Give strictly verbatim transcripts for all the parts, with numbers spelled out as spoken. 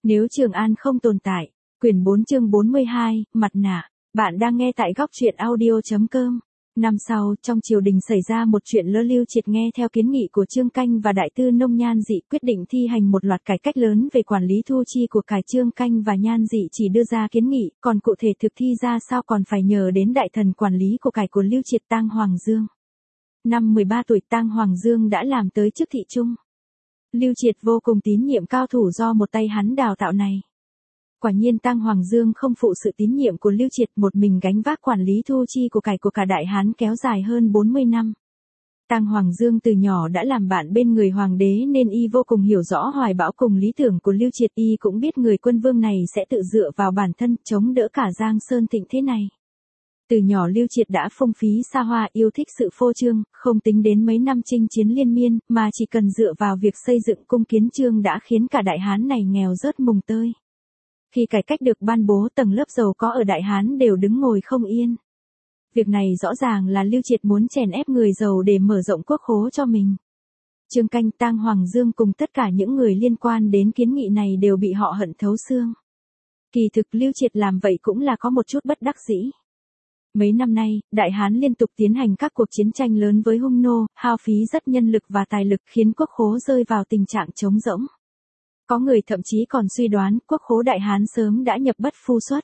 Nếu Trường An không tồn tại. Quyển bốn chương bốn mươi hai, mặt nạ. Bạn đang nghe tại góc truyện audio.com. Năm sau, trong triều đình xảy ra một chuyện lỡ. Lưu Triệt nghe theo kiến nghị của Trương Canh và Đại Tư Nông Nhan Dị, quyết định thi hành một loạt cải cách lớn về quản lý thu chi của cải. Trương Canh và Nhan Dị chỉ đưa ra kiến nghị, còn cụ thể thực thi ra sao còn phải nhờ đến đại thần quản lý của cải của Lưu Triệt, Tang Hoàng Dương. Năm mười ba tuổi, Tang Hoàng Dương đã làm tới chức thị trung. Lưu Triệt vô cùng tín nhiệm cao thủ do một tay hắn đào tạo này. Quả nhiên Tang Hoàng Dương không phụ sự tín nhiệm của Lưu Triệt, một mình gánh vác quản lý thu chi của cải của cả Đại Hán kéo dài hơn bốn mươi năm. Tang Hoàng Dương từ nhỏ đã làm bạn bên người hoàng đế nên y vô cùng hiểu rõ hoài bão cùng lý tưởng của Lưu Triệt. Y cũng biết người quân vương này sẽ tự dựa vào bản thân chống đỡ cả Giang Sơn thịnh thế này. Từ nhỏ Lưu Triệt đã phung phí xa hoa, yêu thích sự phô trương, không tính đến mấy năm chinh chiến liên miên, mà chỉ cần dựa vào việc xây dựng cung kiến trương đã khiến cả Đại Hán này nghèo rớt mùng tơi. Khi cải cách được ban bố, tầng lớp giàu có ở Đại Hán đều đứng ngồi không yên. Việc này rõ ràng là Lưu Triệt muốn chèn ép người giàu để mở rộng quốc khố cho mình. Trương Canh, Tang Hoàng Dương cùng tất cả những người liên quan đến kiến nghị này đều bị họ hận thấu xương. Kỳ thực Lưu Triệt làm vậy cũng là có một chút bất đắc dĩ. Mấy năm nay, Đại Hán liên tục tiến hành các cuộc chiến tranh lớn với hung nô, hao phí rất nhân lực và tài lực khiến quốc khố rơi vào tình trạng trống rỗng. Có người thậm chí còn suy đoán quốc khố Đại Hán sớm đã nhập bất phu xuất.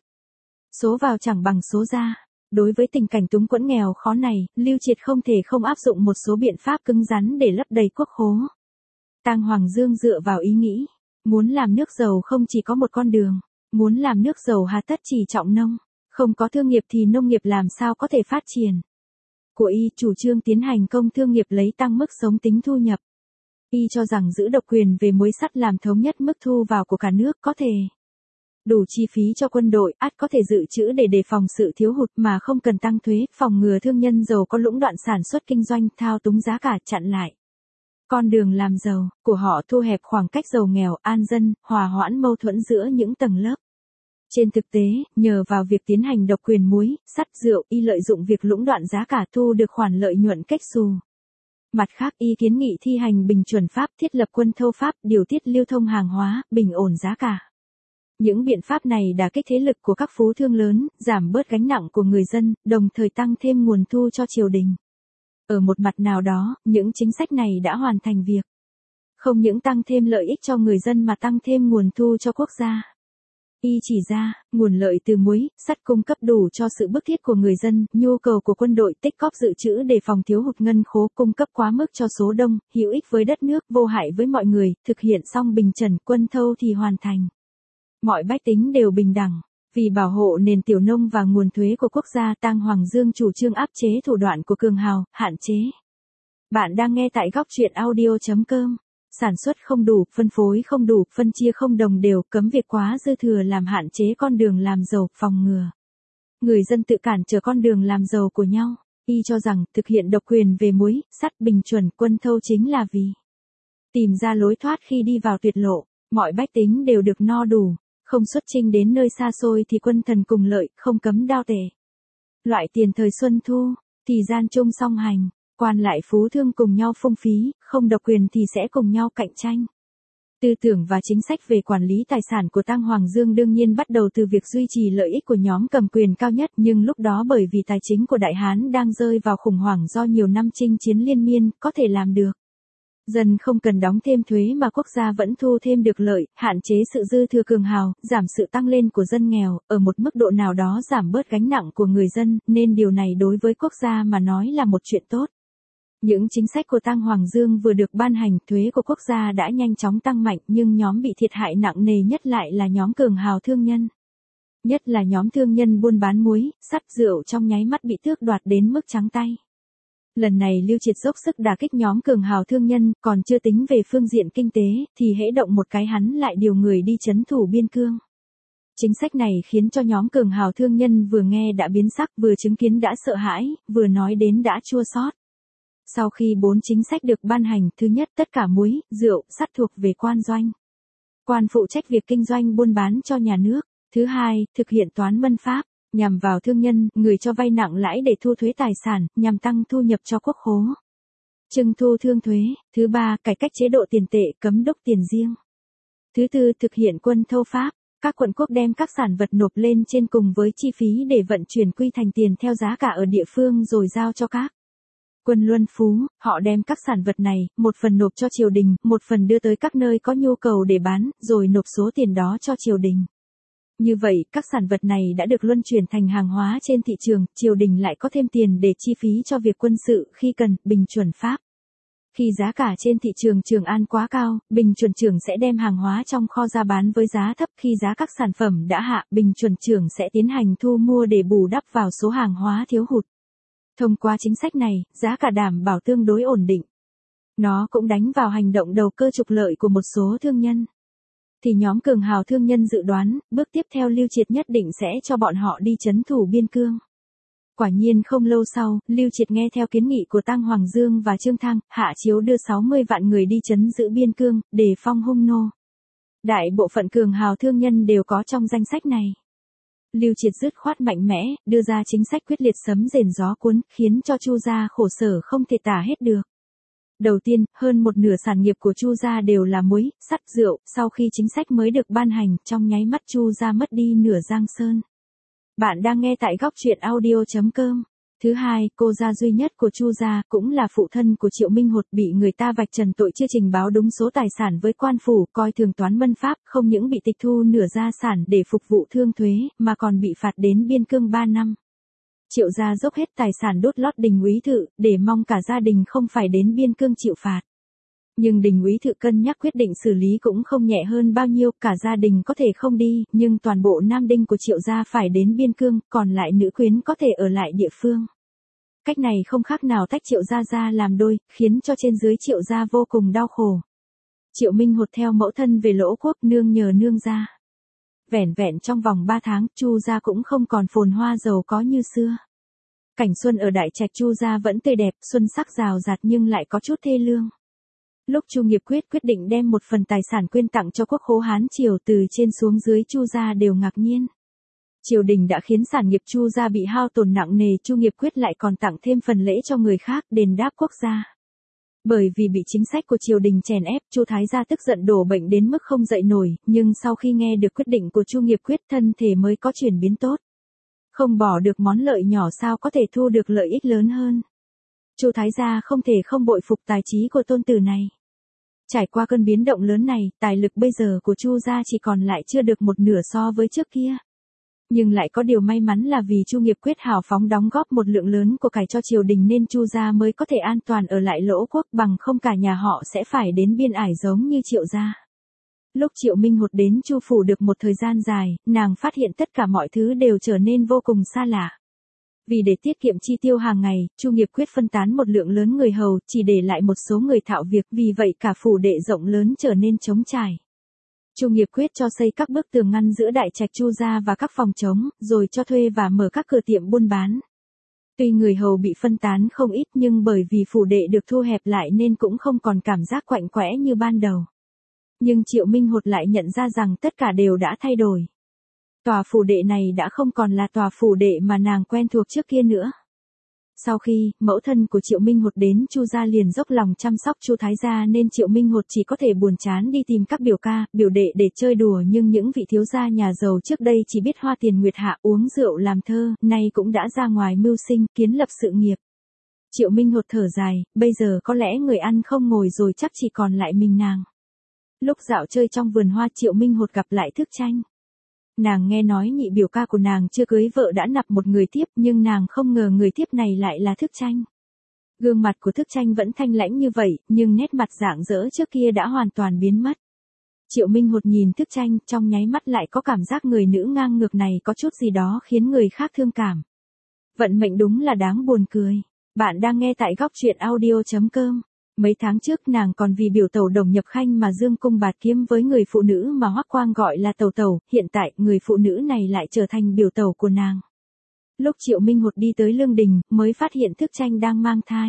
Số vào chẳng bằng số ra. Đối với tình cảnh túng quẫn nghèo khó này, Lưu Triệt không thể không áp dụng một số biện pháp cứng rắn để lấp đầy quốc khố. Tang Hoàng Dương dựa vào ý nghĩ, muốn làm nước giàu không chỉ có một con đường, muốn làm nước giàu hà tất chỉ trọng nông, không có thương nghiệp thì nông nghiệp làm sao có thể phát triển. Của y chủ trương tiến hành công thương nghiệp lấy tăng mức sống tính thu nhập. Y cho rằng giữ độc quyền về muối sắt làm thống nhất mức thu vào của cả nước có thể đủ chi phí cho quân đội, ắt có thể dự trữ để đề phòng sự thiếu hụt mà không cần tăng thuế, phòng ngừa thương nhân giàu có lũng đoạn sản xuất kinh doanh, thao túng giá cả, chặn lại con đường làm giàu của họ, thu hẹp khoảng cách giàu nghèo, an dân, hòa hoãn mâu thuẫn giữa những tầng lớp. Trên thực tế, nhờ vào việc tiến hành độc quyền muối, sắt, rượu, y lợi dụng việc lũng đoạn giá cả thu được khoản lợi nhuận cách xù. Mặt khác, y kiến nghị thi hành bình chuẩn pháp, thiết lập quân thâu pháp, điều tiết lưu thông hàng hóa, bình ổn giá cả. Những biện pháp này đả kích thế lực của các phú thương lớn, giảm bớt gánh nặng của người dân, đồng thời tăng thêm nguồn thu cho triều đình. Ở một mặt nào đó, những chính sách này đã hoàn thành việc không những tăng thêm lợi ích cho người dân mà tăng thêm nguồn thu cho quốc gia. Y chỉ ra, nguồn lợi từ muối, sắt cung cấp đủ cho sự bức thiết của người dân, nhu cầu của quân đội, tích cóp dự trữ để phòng thiếu hụt ngân khố, cung cấp quá mức cho số đông, hữu ích với đất nước, vô hại với mọi người, thực hiện xong bình trần, quân thâu thì hoàn thành. Mọi bách tính đều bình đẳng. Vì bảo hộ nền tiểu nông và nguồn thuế của quốc gia, Tang Hoàng Dương chủ trương áp chế thủ đoạn của cường hào, hạn chế. Bạn đang nghe tại góc truyện audio.com. Sản xuất không đủ, phân phối không đủ, phân chia không đồng đều, cấm việc quá dư thừa làm hạn chế con đường làm giàu, phòng ngừa người dân tự cản trở con đường làm giàu của nhau. Y cho rằng, thực hiện độc quyền về muối, sắt, bình chuẩn, quân thâu chính là vì tìm ra lối thoát khi đi vào tuyệt lộ, mọi bách tính đều được no đủ, không xuất chinh đến nơi xa xôi thì quân thần cùng lợi, không cấm đao tể. Loại tiền thời xuân thu, thì gian chung song hành. Quan lại phú thương cùng nhau phung phí, không độc quyền thì sẽ cùng nhau cạnh tranh. Tư tưởng và chính sách về quản lý tài sản của Tang Hoàng Dương đương nhiên bắt đầu từ việc duy trì lợi ích của nhóm cầm quyền cao nhất, nhưng lúc đó bởi vì tài chính của Đại Hán đang rơi vào khủng hoảng do nhiều năm chinh chiến liên miên, có thể làm được. Dân không cần đóng thêm thuế mà quốc gia vẫn thu thêm được lợi, hạn chế sự dư thừa cường hào, giảm sự tăng lên của dân nghèo, ở một mức độ nào đó giảm bớt gánh nặng của người dân, nên điều này đối với quốc gia mà nói là một chuyện tốt. Những chính sách của Tang Hoàng Dương vừa được ban hành, thuế của quốc gia đã nhanh chóng tăng mạnh, nhưng nhóm bị thiệt hại nặng nề nhất lại là nhóm cường hào thương nhân. Nhất là nhóm thương nhân buôn bán muối, sắt, rượu trong nháy mắt bị tước đoạt đến mức trắng tay. Lần này Lưu Triệt dốc sức đả kích nhóm cường hào thương nhân, còn chưa tính về phương diện kinh tế, thì hễ động một cái hắn lại điều người đi trấn thủ biên cương. Chính sách này khiến cho nhóm cường hào thương nhân vừa nghe đã biến sắc, vừa chứng kiến đã sợ hãi, vừa nói đến đã chua xót. Sau khi bốn chính sách được ban hành, thứ nhất, tất cả muối, rượu, sắt thuộc về quan doanh. Quan phụ trách việc kinh doanh buôn bán cho nhà nước. Thứ hai, thực hiện toán mân pháp, nhằm vào thương nhân, người cho vay nặng lãi để thu thuế tài sản, nhằm tăng thu nhập cho quốc khố. Trưng thu thương thuế. Thứ ba, cải cách chế độ tiền tệ, cấm đúc tiền riêng. Thứ tư, thực hiện quân thâu Pháp. Các quận quốc đem các sản vật nộp lên trên cùng với chi phí để vận chuyển quy thành tiền theo giá cả ở địa phương rồi giao cho các quân luân phú. Họ đem các sản vật này, một phần nộp cho triều đình, một phần đưa tới các nơi có nhu cầu để bán, rồi nộp số tiền đó cho triều đình. Như vậy, các sản vật này đã được luân chuyển thành hàng hóa trên thị trường, triều đình lại có thêm tiền để chi phí cho việc quân sự khi cần, bình chuẩn Pháp. Khi giá cả trên thị trường Trường An quá cao, bình chuẩn trưởng sẽ đem hàng hóa trong kho ra bán với giá thấp. Khi giá các sản phẩm đã hạ, bình chuẩn trưởng sẽ tiến hành thu mua để bù đắp vào số hàng hóa thiếu hụt. Thông qua chính sách này, giá cả đảm bảo tương đối ổn định. Nó cũng đánh vào hành động đầu cơ trục lợi của một số thương nhân. Thì nhóm cường hào thương nhân dự đoán, bước tiếp theo Lưu Triệt nhất định sẽ cho bọn họ đi trấn thủ biên cương. Quả nhiên không lâu sau, Lưu Triệt nghe theo kiến nghị của Tăng Hoàng Dương và Trương Thăng, hạ chiếu đưa sáu mươi vạn người đi trấn giữ biên cương, đề phong hung nô. Đại bộ phận cường hào thương nhân đều có trong danh sách này. Lưu Triệt dứt khoát mạnh mẽ, đưa ra chính sách quyết liệt sấm rền gió cuốn, khiến cho Chu gia khổ sở không thể tả hết được. Đầu tiên, hơn một nửa sản nghiệp của Chu gia đều là muối, sắt, rượu, sau khi chính sách mới được ban hành, trong nháy mắt Chu gia mất đi nửa Giang Sơn. Bạn đang nghe tại góc truyện audio chấm com. Thứ hai, cô gia duy nhất của Chu gia, cũng là phụ thân của Triệu Minh Hột, bị người ta vạch trần tội chưa trình báo đúng số tài sản với quan phủ, coi thường toán mân pháp, không những bị tịch thu nửa gia sản để phục vụ thương thuế, mà còn bị phạt đến biên cương ba năm. Triệu gia dốc hết tài sản đốt lót Đình Úy Thự, để mong cả gia đình không phải đến biên cương chịu phạt. Nhưng Đình Úy Thự cân nhắc quyết định xử lý cũng không nhẹ hơn bao nhiêu, cả gia đình có thể không đi, nhưng toàn bộ nam đinh của Triệu gia phải đến biên cương, còn lại nữ quyến có thể ở lại địa phương. Cách này không khác nào tách Triệu gia ra làm đôi, khiến cho trên dưới Triệu gia vô cùng đau khổ. Triệu Minh Hột theo mẫu thân về Lỗ Quốc, nương nhờ nương gia. Vẻn vẹn trong vòng ba tháng, Chu gia cũng không còn phồn hoa giàu có như xưa. Cảnh xuân ở đại trạch Chu gia vẫn tươi đẹp, xuân sắc rào rạt nhưng lại có chút thê lương. Lúc Chu Nghiệp Quyết quyết định đem một phần tài sản quyên tặng cho quốc khố Hán Triều, từ trên xuống dưới Chu gia đều ngạc nhiên. Triều đình đã khiến sản nghiệp Chu gia bị hao tổn nặng nề, Chu Nghiệp Quyết lại còn tặng thêm phần lễ cho người khác, đền đáp quốc gia. Bởi vì bị chính sách của triều đình chèn ép, Chu Thái gia tức giận đổ bệnh đến mức không dậy nổi, nhưng sau khi nghe được quyết định của Chu Nghiệp Quyết, thân thể mới có chuyển biến tốt. Không bỏ được món lợi nhỏ sao có thể thu được lợi ích lớn hơn. Chu Thái gia không thể không bội phục tài trí của tôn tử này. Trải qua cơn biến động lớn này, tài lực bây giờ của Chu gia chỉ còn lại chưa được một nửa so với trước kia. Nhưng lại có điều may mắn là vì Chu Nghiệp Quyết hào phóng đóng góp một lượng lớn của cải cho triều đình nên Chu gia mới có thể an toàn ở lại Lỗ Quốc, bằng không cả nhà họ sẽ phải đến biên ải giống như Triệu gia. Lúc Triệu Minh Hột đến Chu phủ được một thời gian dài, nàng phát hiện tất cả mọi thứ đều trở nên vô cùng xa lạ. Vì để tiết kiệm chi tiêu hàng ngày, Chu Nghiệp Quyết phân tán một lượng lớn người hầu, chỉ để lại một số người thạo việc, vì vậy cả phủ đệ rộng lớn trở nên trống trải. Chu Nghiệp Quyết cho xây các bức tường ngăn giữa đại trạch Chu gia và các phòng trống, rồi cho thuê và mở các cửa tiệm buôn bán. Tuy người hầu bị phân tán không ít nhưng bởi vì phủ đệ được thu hẹp lại nên cũng không còn cảm giác quạnh quẽ như ban đầu. Nhưng Triệu Minh Hột lại nhận ra rằng tất cả đều đã thay đổi. Tòa phủ đệ này đã không còn là tòa phủ đệ mà nàng quen thuộc trước kia nữa. Sau khi mẫu thân của Triệu Minh Hột đến Chu gia liền dốc lòng chăm sóc Chu Thái gia nên Triệu Minh Hột chỉ có thể buồn chán đi tìm các biểu ca, biểu đệ để chơi đùa, nhưng những vị thiếu gia nhà giàu trước đây chỉ biết hoa tiền nguyệt hạ, uống rượu làm thơ, nay cũng đã ra ngoài mưu sinh, kiến lập sự nghiệp. Triệu Minh Hột thở dài, bây giờ có lẽ người ăn không ngồi rồi, chắc chỉ còn lại mình nàng. Lúc dạo chơi trong vườn hoa, Triệu Minh Hột gặp lại Thức Tranh. Nàng nghe nói nhị biểu ca của nàng chưa cưới vợ đã nạp một người tiếp, nhưng nàng không ngờ người tiếp này lại là Thức Tranh. Gương mặt của Thức Tranh vẫn thanh lãnh như vậy, nhưng nét mặt rạng rỡ trước kia đã hoàn toàn biến mất. Triệu Minh Hột nhìn Thức Tranh, trong nháy mắt lại có cảm giác người nữ ngang ngược này có chút gì đó khiến người khác thương cảm. Vận mệnh đúng là đáng buồn cười. Bạn đang nghe tại góc truyện audio chấm com. Mấy tháng trước nàng còn vì biểu tẩu Đồng Nhập Khanh mà dương cung bạt kiếm với người phụ nữ mà Hoắc Quang gọi là tẩu tẩu, hiện tại người phụ nữ này lại trở thành biểu tẩu của nàng. Lúc Triệu Minh Hột đi tới Lương Đình, mới phát hiện Thức Tranh đang mang thai.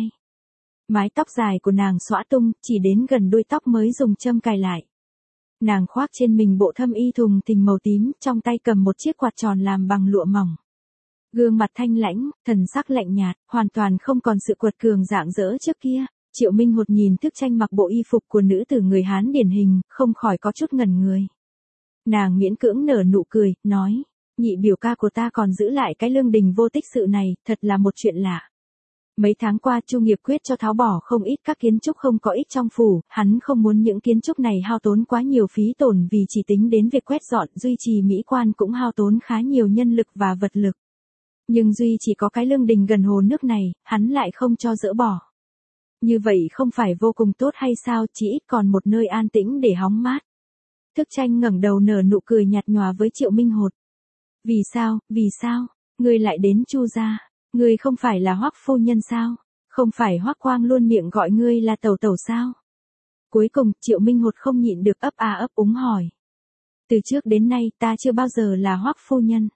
Mái tóc dài của nàng xõa tung, chỉ đến gần đuôi tóc mới dùng châm cài lại. Nàng khoác trên mình bộ thâm y thùng thình màu tím, trong tay cầm một chiếc quạt tròn làm bằng lụa mỏng. Gương mặt thanh lãnh, thần sắc lạnh nhạt, hoàn toàn không còn sự quật cường rạng rỡ trước kia. Triệu Minh Hột nhìn Thức Tranh mặc bộ y phục của nữ tử người Hán điển hình, không khỏi có chút ngẩn người. Nàng miễn cưỡng nở nụ cười, nói, nhị biểu ca của ta còn giữ lại cái lương đình vô tích sự này, thật là một chuyện lạ. Mấy tháng qua Chu Nghiệp Quyết cho tháo bỏ không ít các kiến trúc không có ích trong phủ, hắn không muốn những kiến trúc này hao tốn quá nhiều phí tổn vì chỉ tính đến việc quét dọn duy trì mỹ quan cũng hao tốn khá nhiều nhân lực và vật lực. Nhưng duy chỉ có cái lương đình gần hồ nước này, hắn lại không cho dỡ bỏ. Như vậy không phải vô cùng tốt hay sao, chỉ ít còn một nơi an tĩnh để hóng mát. Thức Tranh ngẩng đầu nở nụ cười nhạt nhòa với Triệu Minh Hột. Vì sao, vì sao, ngươi lại đến Chu gia? Ngươi không phải là Hoắc phu nhân sao? Không phải Hoắc Quang luôn miệng gọi ngươi là tẩu tẩu sao? Cuối cùng, Triệu Minh Hột không nhịn được ấp a ấp úng hỏi. Từ trước đến nay ta chưa bao giờ là Hoắc phu nhân.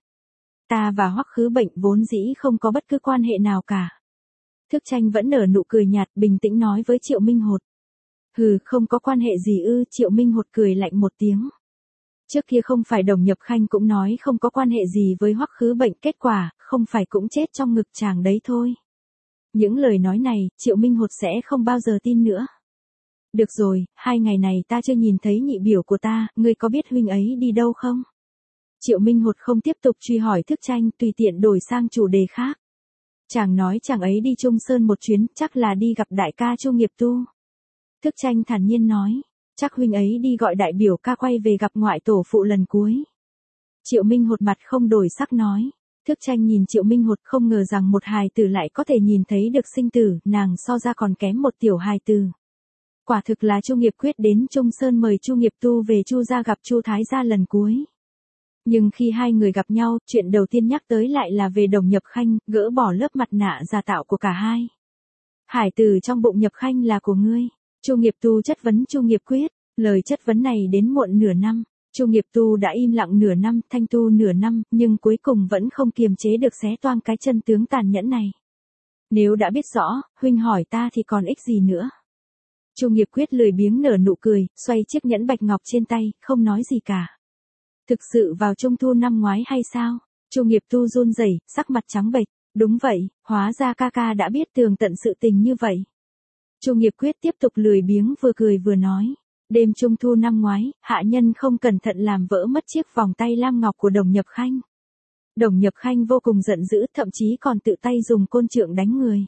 Ta và Hoắc Khứ Bệnh vốn dĩ không có bất cứ quan hệ nào cả. Thức Tranh vẫn nở nụ cười nhạt bình tĩnh nói với Triệu Minh Hột. Hừ, không có quan hệ gì ư? Triệu Minh Hột cười lạnh một tiếng. Trước kia không phải Đồng Nhập Khanh cũng nói không có quan hệ gì với Hoắc Khứ Bệnh, kết quả, không phải cũng chết trong ngực chàng đấy thôi. Những lời nói này, Triệu Minh Hột sẽ không bao giờ tin nữa. Được rồi, hai ngày này ta chưa nhìn thấy nhị biểu của ta, ngươi có biết huynh ấy đi đâu không? Triệu Minh Hột không tiếp tục truy hỏi Thức Tranh, tùy tiện đổi sang chủ đề khác. Chàng nói chàng ấy đi Trung Sơn một chuyến, chắc là đi gặp đại ca Chu Nghiệp Tu. Thức Tranh thản nhiên nói, chắc huynh ấy đi gọi đại biểu ca quay về gặp ngoại tổ phụ lần cuối. Triệu Minh Hột mặt không đổi sắc nói. Thức Tranh nhìn Triệu Minh Hột không ngờ rằng một hài tử lại có thể nhìn thấy được sinh tử, nàng so ra còn kém một tiểu hài tử. Quả thực là Chu Nghiệp Quyết đến Trung Sơn mời Chu Nghiệp Tu về Chu gia gặp Chu Thái gia lần cuối. Nhưng khi hai người gặp nhau, chuyện đầu tiên nhắc tới lại là về Đồng Nhập Khanh, gỡ bỏ lớp mặt nạ giả tạo của cả hai. Hải tử trong bụng Nhập Khanh là của ngươi. Chu Nghiệp Tu chất vấn Chu Nghiệp Quyết, lời chất vấn này đến muộn nửa năm. Chu Nghiệp Tu đã im lặng nửa năm, thanh tu nửa năm, nhưng cuối cùng vẫn không kiềm chế được xé toang cái chân tướng tàn nhẫn này. Nếu đã biết rõ, huynh hỏi ta thì còn ích gì nữa. Chu Nghiệp Quyết lười biếng nở nụ cười, xoay chiếc nhẫn bạch ngọc trên tay, không nói gì cả. Thực sự vào trung thu năm ngoái hay sao? Chu Nghiệp Tu run rẩy, sắc mặt trắng bệch. Đúng vậy, hóa ra ca ca đã biết tường tận sự tình như vậy. Chu Nghiệp Quyết tiếp tục lười biếng vừa cười vừa nói. Đêm trung thu năm ngoái, hạ nhân không cẩn thận làm vỡ mất chiếc vòng tay lam ngọc của Đồng Nhập Khanh. Đồng Nhập Khanh vô cùng giận dữ, thậm chí còn tự tay dùng côn trượng đánh người.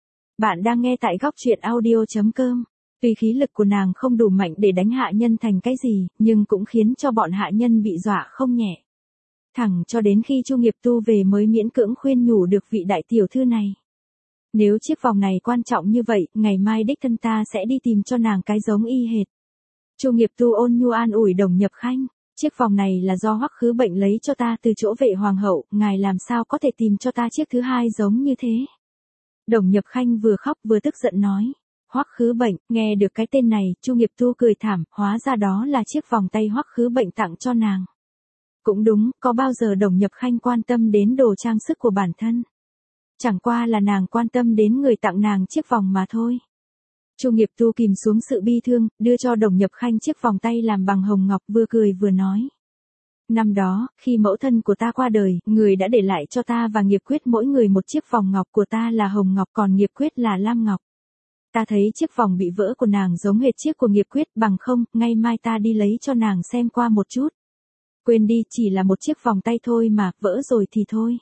Bạn đang nghe tại góc truyện audio chấm com. Tuy khí lực của nàng không đủ mạnh để đánh hạ nhân thành cái gì, nhưng cũng khiến cho bọn hạ nhân bị dọa không nhẹ. Thẳng cho đến khi Chu Nghiệp Tu về mới miễn cưỡng khuyên nhủ được vị đại tiểu thư này. Nếu chiếc vòng này quan trọng như vậy, ngày mai đích thân ta sẽ đi tìm cho nàng cái giống y hệt. Chu Nghiệp Tu ôn nhu an ủi Đồng Nhập Khanh, chiếc vòng này là do Hoắc Khứ Bệnh lấy cho ta từ chỗ vệ hoàng hậu, ngài làm sao có thể tìm cho ta chiếc thứ hai giống như thế. Đồng Nhập Khanh vừa khóc vừa tức giận nói. Hoắc Khứ Bệnh, nghe được cái tên này, Chu Nghiệp Tu cười thảm, hóa ra đó là chiếc vòng tay Hoắc Khứ Bệnh tặng cho nàng. Cũng đúng, có bao giờ Đồng Nhập Khanh quan tâm đến đồ trang sức của bản thân. Chẳng qua là nàng quan tâm đến người tặng nàng chiếc vòng mà thôi. Chu Nghiệp Tu kìm xuống sự bi thương, đưa cho Đồng Nhập Khanh chiếc vòng tay làm bằng hồng ngọc, vừa cười vừa nói. Năm đó, khi mẫu thân của ta qua đời, người đã để lại cho ta và Nghiệp Quyết mỗi người một chiếc vòng ngọc, của ta là hồng ngọc còn Nghiệp Quyết là lam ngọc. Ta thấy chiếc vòng bị vỡ của nàng giống hệt chiếc của Nghiệp Quyết, bằng không, ngay mai ta đi lấy cho nàng xem qua một chút. Quên đi, chỉ là một chiếc vòng tay thôi mà, vỡ rồi thì thôi.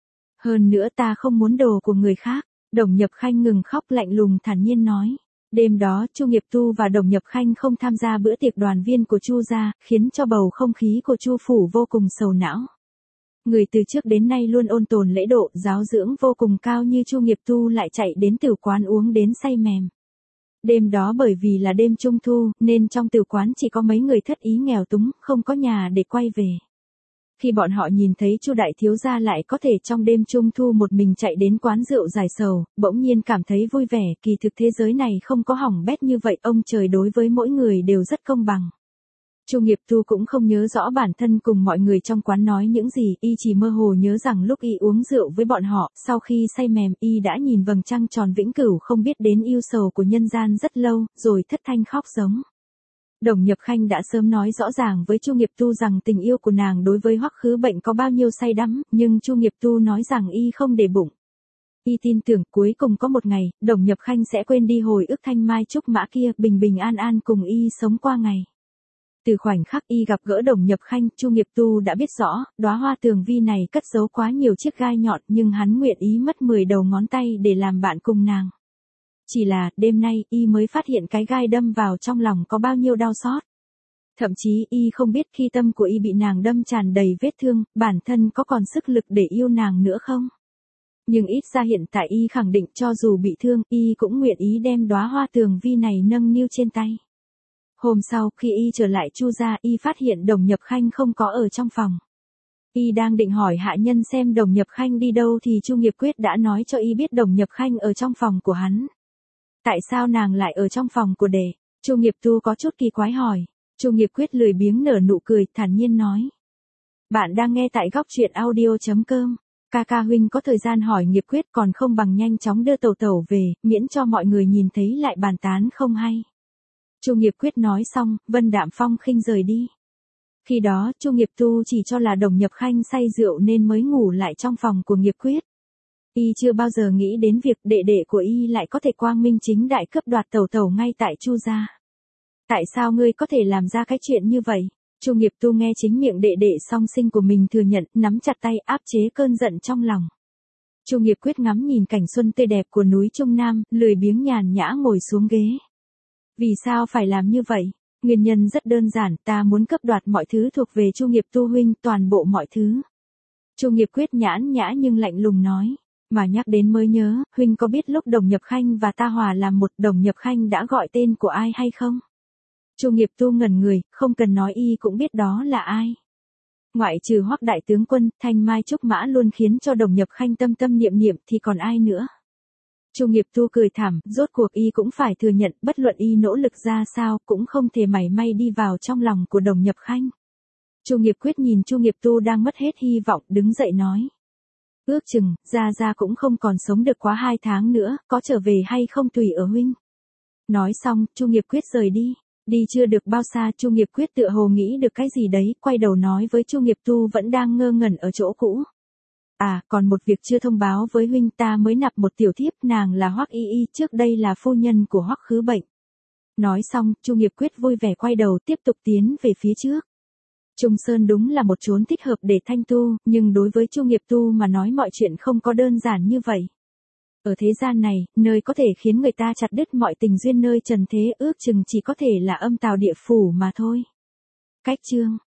Hơn nữa ta không muốn đồ của người khác. Đồng Nhập Khanh ngừng khóc lạnh lùng thản nhiên nói. Đêm đó, Chu Nghiệp Tu và Đồng Nhập Khanh không tham gia bữa tiệc đoàn viên của Chu gia, khiến cho bầu không khí của Chu phủ vô cùng sầu não. Người từ trước đến nay luôn ôn tồn lễ độ, giáo dưỡng vô cùng cao như Chu Nghiệp Tu lại chạy đến tiểu quán uống đến say mềm. Đêm đó bởi vì là đêm trung thu, nên trong tiểu quán chỉ có mấy người thất ý nghèo túng, không có nhà để quay về. Khi bọn họ nhìn thấy Chu đại thiếu gia lại có thể trong đêm trung thu một mình chạy đến quán rượu giải sầu, bỗng nhiên cảm thấy vui vẻ, kỳ thực thế giới này không có hỏng bét như vậy, ông trời đối với mỗi người đều rất công bằng. Chu Nghiệp Tu cũng không nhớ rõ bản thân cùng mọi người trong quán nói những gì, y chỉ mơ hồ nhớ rằng lúc y uống rượu với bọn họ, sau khi say mềm, y đã nhìn vầng trăng tròn vĩnh cửu không biết đến yêu sầu của nhân gian rất lâu, rồi thất thanh khóc giống. Đồng Nhập Khanh đã sớm nói rõ ràng với Chu Nghiệp Tu rằng tình yêu của nàng đối với Hoắc Khứ Bệnh có bao nhiêu say đắm, nhưng Chu Nghiệp Tu nói rằng y không để bụng. Y tin tưởng cuối cùng có một ngày, Đồng Nhập Khanh sẽ quên đi hồi ức thanh mai trúc mã kia, bình bình an an cùng Y sống qua ngày. Từ khoảnh khắc Y gặp gỡ Đồng Nhập Khanh, Chu Nghiệp Tu đã biết rõ, đóa hoa tường vi này cất giấu quá nhiều chiếc gai nhọn, nhưng hắn nguyện ý mất mười đầu ngón tay để làm bạn cùng nàng. Chỉ là, đêm nay, Y mới phát hiện cái gai đâm vào trong lòng có bao nhiêu đau xót. Thậm chí, Y không biết khi tâm của Y bị nàng đâm tràn đầy vết thương, bản thân có còn sức lực để yêu nàng nữa không? Nhưng ít ra hiện tại Y khẳng định cho dù bị thương, Y cũng nguyện ý đem đóa hoa tường vi này nâng niu trên tay. Hôm sau, khi Y trở lại Chu gia, Y phát hiện Đồng Nhập Khanh không có ở trong phòng. Y đang định hỏi hạ nhân xem Đồng Nhập Khanh đi đâu thì Chu Nghiệp Quyết đã nói cho Y biết Đồng Nhập Khanh ở trong phòng của hắn. Tại sao nàng lại ở trong phòng của đệ? Chu Nghiệp Tu có chút kỳ quái hỏi. Chu Nghiệp Quyết lười biếng nở nụ cười, thản nhiên nói. Bạn đang nghe tại góc truyện audio chấm com. Ca ca huynh có thời gian hỏi Nghiệp Quyết còn không bằng nhanh chóng đưa tẩu tẩu về, miễn cho mọi người nhìn thấy lại bàn tán không hay. Chu Nghiệp Quyết nói xong, Vân Đạm Phong khinh rời đi. Khi đó, Chu Nghiệp Tu chỉ cho là Đồng Nhập Khanh say rượu nên mới ngủ lại trong phòng của Nghiệp Quyết. Y chưa bao giờ nghĩ đến việc đệ đệ của Y lại có thể quang minh chính đại cướp đoạt tẩu tẩu ngay tại Chu gia. Tại sao ngươi có thể làm ra cái chuyện như vậy? Chu Nghiệp Tu nghe chính miệng đệ đệ song sinh của mình thừa nhận, nắm chặt tay áp chế cơn giận trong lòng. Chu Nghiệp Quyết ngắm nhìn cảnh xuân tươi đẹp của núi Trung Nam, lười biếng nhàn nhã ngồi xuống ghế. Vì sao phải làm như vậy? Nguyên nhân rất đơn giản, ta muốn cướp đoạt mọi thứ thuộc về Chu Nghiệp Tu huynh, toàn bộ mọi thứ. Chu Nghiệp Quyết nhãn nhã nhưng lạnh lùng nói. Mà nhắc đến mới nhớ, huynh có biết lúc Đồng Nhập Khanh và ta hòa làm một, Đồng Nhập Khanh đã gọi tên của ai hay không? Chu Nghiệp Tu ngẩn người, không cần nói Y cũng biết đó là ai. Ngoại trừ Hoắc đại tướng quân, thanh mai trúc mã luôn khiến cho Đồng Nhập Khanh tâm tâm niệm niệm thì còn ai nữa? Chu Nghiệp Tu cười thảm, rốt cuộc Y cũng phải thừa nhận, bất luận Y nỗ lực ra sao, cũng không thể mảy may đi vào trong lòng của Đồng Nhập Khanh. Chu Nghiệp Quyết nhìn Chu Nghiệp Tu đang mất hết hy vọng, đứng dậy nói. Ước chừng, Gia Gia cũng không còn sống được quá hai tháng nữa, có trở về hay không tùy ở huynh. Nói xong, Chu Nghiệp Quyết rời đi. Đi chưa được bao xa, Chu Nghiệp Quyết tựa hồ nghĩ được cái gì đấy, quay đầu nói với Chu Nghiệp Tu vẫn đang ngơ ngẩn ở chỗ cũ. À, còn một việc chưa thông báo với huynh, ta mới nạp một tiểu thiếp, nàng là Hoắc Y Y, trước đây là phu nhân của Hoắc Khứ Bệnh. Nói xong, Chu Nghiệp Quyết vui vẻ quay đầu tiếp tục tiến về phía trước. Trung Sơn đúng là một chốn thích hợp để thanh tu, nhưng đối với Chu Nghiệp Tu mà nói mọi chuyện không có đơn giản như vậy. Ở thế gian này, nơi có thể khiến người ta chặt đứt mọi tình duyên nơi trần thế ước chừng chỉ có thể là âm tào địa phủ mà thôi. Cách chương